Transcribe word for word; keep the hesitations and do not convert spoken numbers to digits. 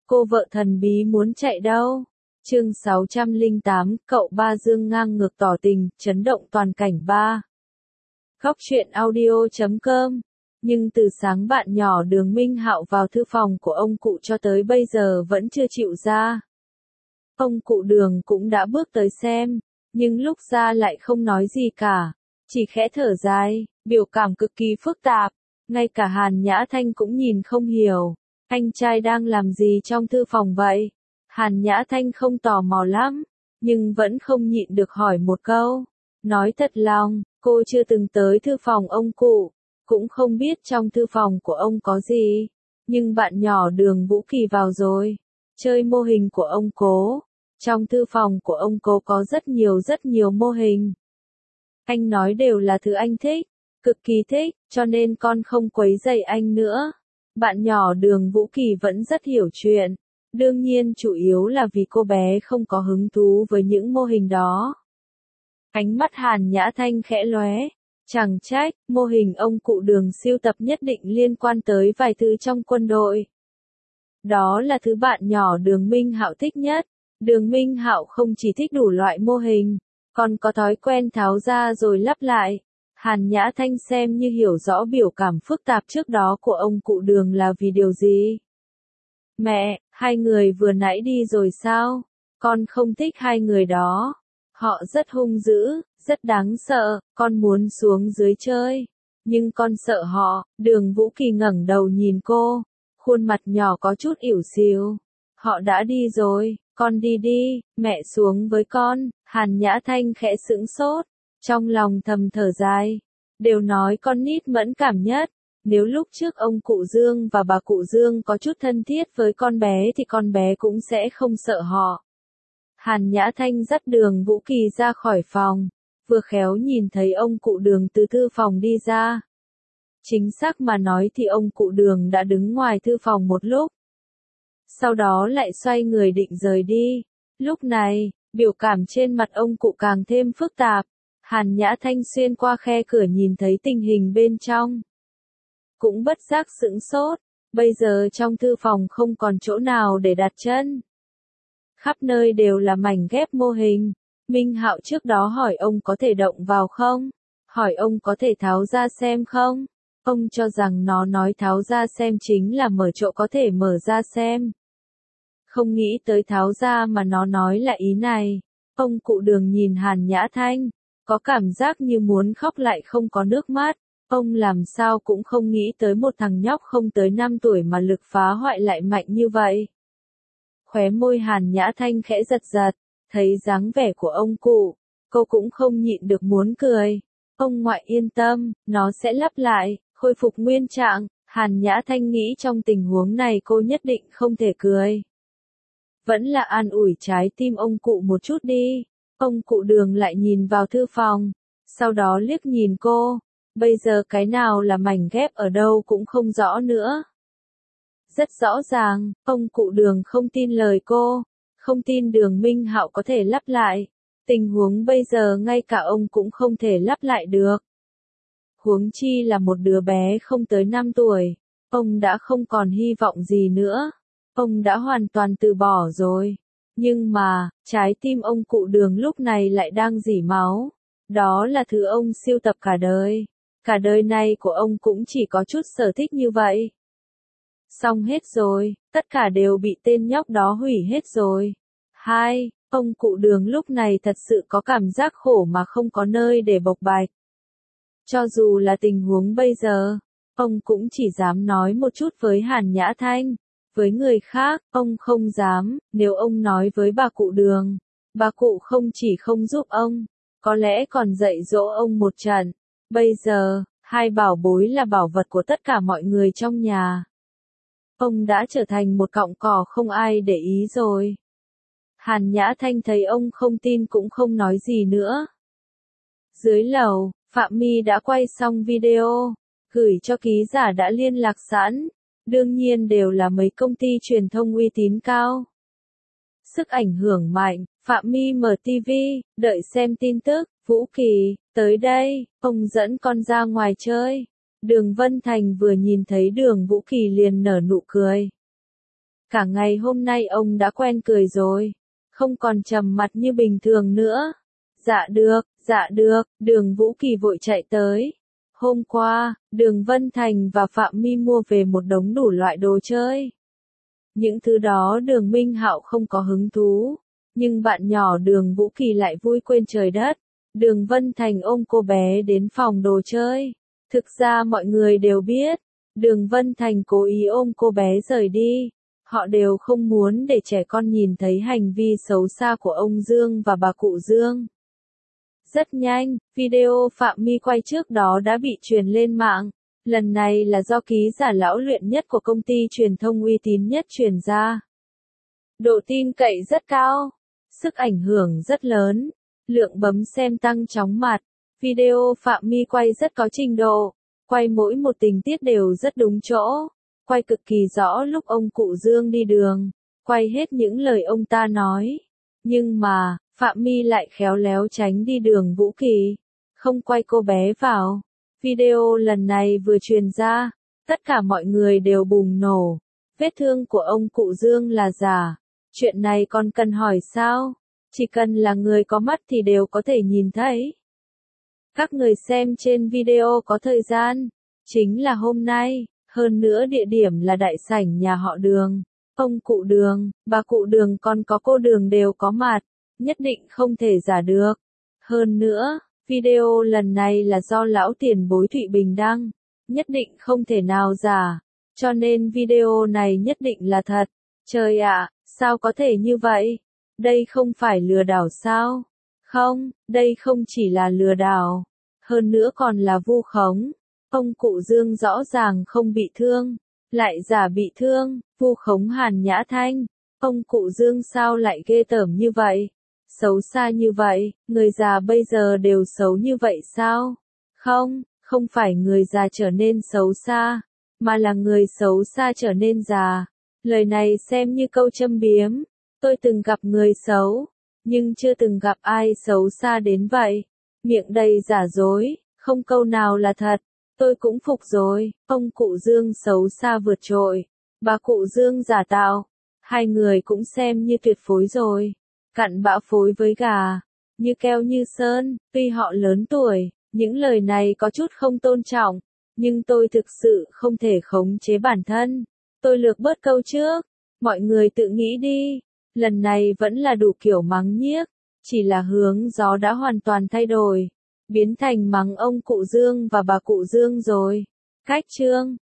Cô vợ thần bí muốn chạy đâu? Chương sáu trăm lẻ tám, cậu ba Dương ngang ngược tỏ tình, chấn động toàn cảnh ba. Góc truyện audio chấm com. Nhưng từ sáng bạn nhỏ Đường Minh Hạo vào thư phòng của ông cụ cho tới bây giờ vẫn chưa chịu ra. Ông cụ Đường cũng đã bước tới xem, nhưng lúc ra lại không nói gì cả, chỉ khẽ thở dài, biểu cảm cực kỳ phức tạp, ngay cả Hàn Nhã Thanh cũng nhìn không hiểu. Anh trai đang làm gì trong thư phòng vậy? Hàn Nhã Thanh không tò mò lắm, nhưng vẫn không nhịn được hỏi một câu. Nói thật lòng, cô chưa từng tới thư phòng ông cụ, cũng không biết trong thư phòng của ông có gì. Nhưng bạn nhỏ Đường Vũ Kỳ vào rồi, chơi mô hình của ông Cố. Trong thư phòng của ông Cố có rất nhiều rất nhiều mô hình. Anh nói đều là thứ anh thích, cực kỳ thích, cho nên con không quấy rầy anh nữa. Bạn nhỏ Đường Vũ Kỳ vẫn rất hiểu chuyện, đương nhiên chủ yếu là vì cô bé không có hứng thú với những mô hình đó. Ánh mắt Hàn Nhã Thanh khẽ lóe, chẳng trách, mô hình ông cụ Đường sưu tập nhất định liên quan tới vài thứ trong quân đội. Đó là thứ bạn nhỏ Đường Minh Hạo thích nhất. Đường Minh Hạo không chỉ thích đủ loại mô hình, còn có thói quen tháo ra rồi lắp lại. Hàn Nhã Thanh xem như hiểu rõ biểu cảm phức tạp trước đó của ông cụ Đường là vì điều gì. Mẹ, hai người vừa nãy đi rồi sao? Con không thích hai người đó. Họ rất hung dữ, rất đáng sợ, con muốn xuống dưới chơi. Nhưng con sợ họ. Đường Vũ Kỳ ngẩng đầu nhìn cô, khuôn mặt nhỏ có chút ỉu xìu. Họ đã đi rồi, con đi đi, mẹ xuống với con. Hàn Nhã Thanh khẽ sững sốt, trong lòng thầm thở dài. Đều nói con nít mẫn cảm nhất, nếu lúc trước ông cụ Dương và bà cụ Dương có chút thân thiết với con bé thì con bé cũng sẽ không sợ họ. Hàn Nhã Thanh dắt Đường Vũ Kỳ ra khỏi phòng, vừa khéo nhìn thấy ông cụ Đường từ thư phòng đi ra. Chính xác mà nói thì ông cụ Đường đã đứng ngoài thư phòng một lúc, sau đó lại xoay người định rời đi. Lúc này, biểu cảm trên mặt ông cụ càng thêm phức tạp. Hàn Nhã Thanh xuyên qua khe cửa nhìn thấy tình hình bên trong, cũng bất giác sững sốt. Bây giờ trong thư phòng không còn chỗ nào để đặt chân, khắp nơi đều là mảnh ghép mô hình. Minh Hạo trước đó hỏi ông có thể động vào không, hỏi ông có thể tháo ra xem không. Ông cho rằng nó nói tháo ra xem chính là mở chỗ có thể mở ra xem, không nghĩ tới tháo ra mà nó nói là ý này. Ông cụ Đường nhìn Hàn Nhã Thanh, có cảm giác như muốn khóc lại không có nước mắt. Ông làm sao cũng không nghĩ tới một thằng nhóc không tới năm tuổi mà lực phá hoại lại mạnh như vậy. Khóe môi Hàn Nhã Thanh khẽ giật giật, thấy dáng vẻ của ông cụ, cô cũng không nhịn được muốn cười. Ông ngoại yên tâm, nó sẽ lắp lại, khôi phục nguyên trạng. Hàn Nhã Thanh nghĩ trong tình huống này cô nhất định không thể cười. Vẫn là an ủi trái tim ông cụ một chút đi. Ông cụ Đường lại nhìn vào thư phòng, sau đó liếc nhìn cô. Bây giờ cái nào là mảnh ghép ở đâu cũng không rõ nữa. Rất rõ ràng, ông cụ Đường không tin lời cô, không tin Đường Minh Hạo có thể lắp lại. Tình huống bây giờ ngay cả ông cũng không thể lắp lại được. Huống chi là một đứa bé không tới năm tuổi, ông đã không còn hy vọng gì nữa. Ông đã hoàn toàn từ bỏ rồi. Nhưng mà, trái tim ông cụ Đường lúc này lại đang rỉ máu. Đó là thứ ông sưu tập cả đời. Cả đời này của ông cũng chỉ có chút sở thích như vậy. Xong hết rồi, tất cả đều bị tên nhóc đó hủy hết rồi. Hai, ông cụ Đường lúc này thật sự có cảm giác khổ mà không có nơi để bộc bạch. Cho dù là tình huống bây giờ, ông cũng chỉ dám nói một chút với Hàn Nhã Thanh. Với người khác, ông không dám. Nếu ông nói với bà cụ Đường, bà cụ không chỉ không giúp ông, có lẽ còn dạy dỗ ông một trận. Bây giờ, hai bảo bối là bảo vật của tất cả mọi người trong nhà. Ông đã trở thành một cọng cỏ không ai để ý rồi. Hàn Nhã Thanh thấy ông không tin cũng không nói gì nữa. Dưới lầu, Phạm My đã quay xong video, gửi cho ký giả đã liên lạc sẵn. Đương nhiên đều là mấy công ty truyền thông uy tín cao. Sức ảnh hưởng mạnh. Phạm My mở ti vi, đợi xem tin tức. Vũ Kỳ, tới đây, ông dẫn con ra ngoài chơi. Đường Vân Thành vừa nhìn thấy Đường Vũ Kỳ liền nở nụ cười. Cả ngày hôm nay ông đã quen cười rồi, không còn trầm mặt như bình thường nữa. Dạ được, dạ được, Đường Vũ Kỳ vội chạy tới. Hôm qua, Đường Vân Thành và Phạm My mua về một đống đủ loại đồ chơi. Những thứ đó Đường Minh Hạo không có hứng thú, nhưng bạn nhỏ Đường Vũ Kỳ lại vui quên trời đất. Đường Vân Thành ôm cô bé đến phòng đồ chơi. Thực ra mọi người đều biết, Đường Vân Thành cố ý ôm cô bé rời đi. Họ đều không muốn để trẻ con nhìn thấy hành vi xấu xa của ông Dương và bà cụ Dương. Rất nhanh, video Phạm My quay trước đó đã bị truyền lên mạng. Lần này là do ký giả lão luyện nhất của công ty truyền thông uy tín nhất truyền ra. Độ tin cậy rất cao, sức ảnh hưởng rất lớn, lượng bấm xem tăng chóng mặt. Video Phạm My quay rất có trình độ, quay mỗi một tình tiết đều rất đúng chỗ, quay cực kỳ rõ lúc ông cụ Dương đi đường, quay hết những lời ông ta nói. Nhưng mà, Phạm My lại khéo léo tránh đi Đường Vũ Kỳ, không quay cô bé vào. Video lần này vừa truyền ra, tất cả mọi người đều bùng nổ. Vết thương của ông cụ Dương là giả. Chuyện này còn cần hỏi sao? Chỉ cần là người có mắt thì đều có thể nhìn thấy. Các người xem trên video có thời gian, chính là hôm nay, hơn nữa địa điểm là đại sảnh nhà họ Đường. Ông cụ Đường, bà cụ Đường còn có cô Đường đều có mặt, nhất định không thể giả được. Hơn nữa, video lần này là do lão tiền bối Thụy Bình đăng, nhất định không thể nào giả, cho nên video này nhất định là thật. Trời ạ, sao có thể như vậy? Đây không phải lừa đảo sao? Không, đây không chỉ là lừa đảo, hơn nữa còn là vu khống. Ông cụ Dương rõ ràng không bị thương, lại giả bị thương, vu khống Hàn Nhã Thanh. Ông cụ Dương sao lại ghê tởm như vậy? Xấu xa như vậy, người già bây giờ đều xấu như vậy sao? Không, không phải người già trở nên xấu xa, mà là người xấu xa trở nên già. Lời này xem như câu châm biếm. Tôi từng gặp người xấu, nhưng chưa từng gặp ai xấu xa đến vậy. Miệng đầy giả dối, không câu nào là thật. Tôi cũng phục rồi, ông cụ Dương xấu xa vượt trội, bà cụ Dương giả tạo. Hai người cũng xem như tuyệt phối rồi. Cặn bã phối với gà, như keo như sơn, tuy họ lớn tuổi, những lời này có chút không tôn trọng, nhưng tôi thực sự không thể khống chế bản thân. Tôi lược bớt câu trước, mọi người tự nghĩ đi, lần này vẫn là đủ kiểu mắng nhiếc, chỉ là hướng gió đã hoàn toàn thay đổi, biến thành mắng ông cụ Dương và bà cụ Dương rồi. Cách chương